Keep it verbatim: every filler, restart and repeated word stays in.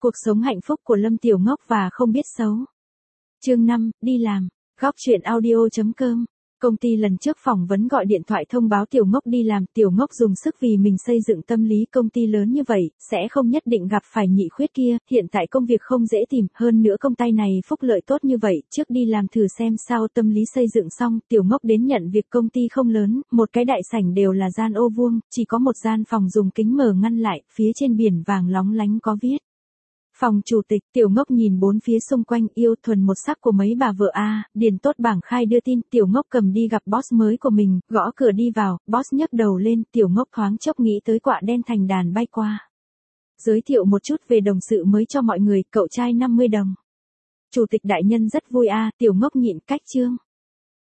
Cuộc sống hạnh phúc của Lâm Tiểu Ngốc và không biết xấu. Chương năm, đi làm. Góc truyện audio chấm com. Công ty lần trước phỏng vấn gọi điện thoại thông báo Tiểu Ngốc đi làm, Tiểu Ngốc dùng sức vì mình xây dựng tâm lý công ty lớn như vậy, sẽ không nhất định gặp phải nhị khuyết kia, hiện tại công việc không dễ tìm, hơn nữa công ty này phúc lợi tốt như vậy, trước đi làm thử xem sao tâm lý xây dựng xong, Tiểu Ngốc đến nhận việc công ty không lớn, một cái đại sảnh đều là gian ô vuông, chỉ có một gian phòng dùng kính mờ ngăn lại, phía trên biển vàng lóng lánh có viết. Phòng chủ tịch. Tiểu Ngốc nhìn bốn phía xung quanh, yêu thuần một sắc của mấy bà vợ a, điền tốt bảng khai đưa tin, Tiểu Ngốc cầm đi gặp boss mới của mình, gõ cửa đi vào, boss nhấc đầu lên, Tiểu Ngốc thoáng chốc nghĩ tới quạ đen thành đàn bay qua. Giới thiệu một chút về đồng sự mới cho mọi người, cậu trai năm mươi đồng. Chủ tịch đại nhân rất vui a, Tiểu Ngốc nhịn cách chương.